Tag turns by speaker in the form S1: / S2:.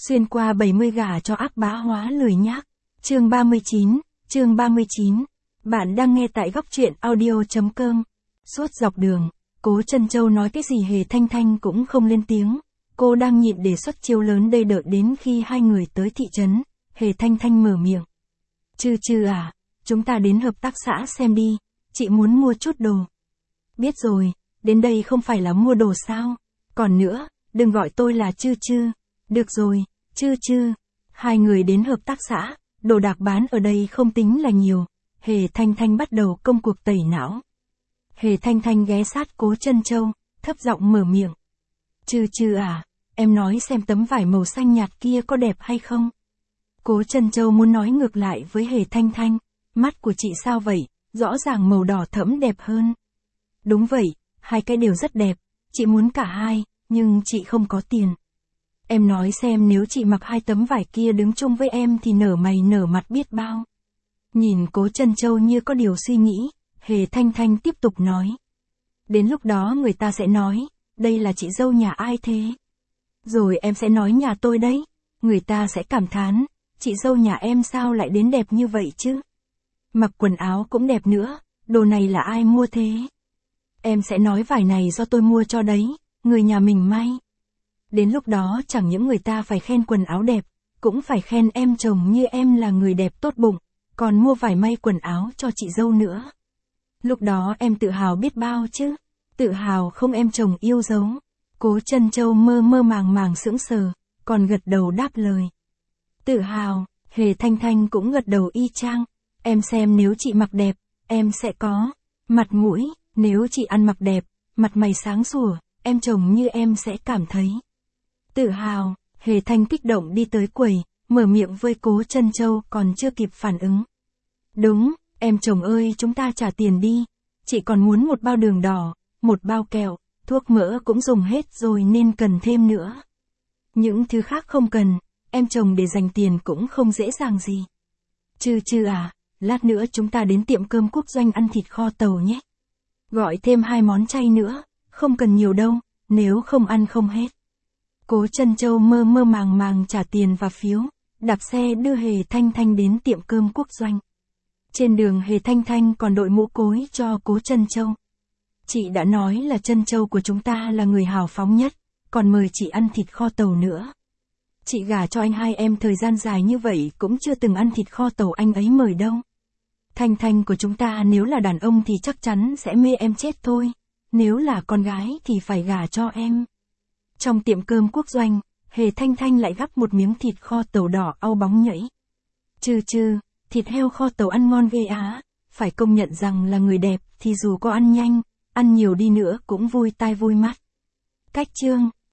S1: Xuyên qua 70 gả cho ác bá hóa lười nhác. Chương 39. Bạn đang nghe tại góc truyện audio.com. Suốt dọc đường, Cố Trân Châu nói cái gì Hề Thanh Thanh cũng không lên tiếng. Cô đang nhịn để xuất chiêu lớn đây, đợi đến khi hai người tới thị trấn, Hề Thanh Thanh mở miệng. Chư à, chúng ta đến hợp tác xã xem đi, chị muốn mua chút đồ. Biết rồi, đến đây không phải là mua đồ sao? Còn nữa, đừng gọi tôi là chư. Được rồi, chư. Hai người đến hợp tác xã, đồ đạc bán ở đây không tính là nhiều. Hề Thanh Thanh bắt đầu công cuộc tẩy não. Hề Thanh Thanh ghé sát Cố Trân Châu, thấp giọng mở miệng. Chư à, em nói xem tấm vải màu xanh nhạt kia có đẹp hay không? Cố Trân Châu muốn nói ngược lại với Hề Thanh Thanh, mắt của chị sao vậy, rõ ràng màu đỏ thẫm đẹp hơn. Đúng vậy, hai cái đều rất đẹp, chị muốn cả hai, nhưng chị không có tiền. Em nói xem nếu chị mặc hai tấm vải kia đứng chung với em thì nở mày nở mặt biết bao. Nhìn Cố Trân Châu như có điều suy nghĩ, Hề Thanh Thanh tiếp tục nói. Đến lúc đó người ta sẽ nói, đây là chị dâu nhà ai thế? Rồi em sẽ nói nhà tôi đấy, người ta sẽ cảm thán, chị dâu nhà em sao lại đến đẹp như vậy chứ? Mặc quần áo cũng đẹp nữa, đồ này là ai mua thế? Em sẽ nói vải này do tôi mua cho đấy, người nhà mình may. Đến lúc đó chẳng những người ta phải khen quần áo đẹp, cũng phải khen em chồng như em là người đẹp tốt bụng, còn mua vải may quần áo cho chị dâu nữa. Lúc đó em tự hào biết bao chứ, tự hào không em chồng yêu dấu. Cố Trân Châu mơ màng sững sờ, còn gật đầu đáp lời. Tự hào, Hề Thanh Thanh cũng gật đầu y chang. Em xem nếu chị mặc đẹp, em sẽ có mặt mũi, nếu chị ăn mặc đẹp, mặt mày sáng sủa, em chồng như em sẽ cảm thấy tự hào. Hề Thanh kích động đi tới quầy, mở miệng với Cố Trân Châu còn chưa kịp phản ứng. Đúng, em chồng ơi chúng ta trả tiền đi, chị còn muốn một bao đường đỏ, một bao kẹo, thuốc mỡ cũng dùng hết rồi nên cần thêm nữa. Những thứ khác không cần, em chồng để dành tiền cũng không dễ dàng gì. Chư à, lát nữa chúng ta đến tiệm cơm Quốc Doanh ăn thịt kho tàu nhé. Gọi thêm 2 món chay nữa, không cần nhiều đâu, nếu không ăn không hết. Cố Trân Châu mơ màng trả tiền và phiếu, đạp xe đưa Hề Thanh Thanh đến tiệm cơm Quốc Doanh. Trên đường Hề Thanh Thanh còn đội mũ cối cho Cố Trân Châu. Chị đã nói là Trân Châu của chúng ta là người hào phóng nhất, còn mời chị ăn thịt kho tàu nữa. Chị gả cho anh hai em thời gian dài như vậy cũng chưa từng ăn thịt kho tàu anh ấy mời đâu. Thanh Thanh của chúng ta nếu là đàn ông thì chắc chắn sẽ mê em chết thôi, nếu là con gái thì phải gả cho em. Trong tiệm cơm Quốc Doanh, Hề Thanh Thanh lại gắp một miếng thịt kho tàu đỏ au bóng nhảy. Chư, thịt heo kho tàu ăn ngon ghê á, phải công nhận rằng là người đẹp thì dù có ăn nhanh, ăn nhiều đi nữa cũng vui tai vui mắt. Cách chương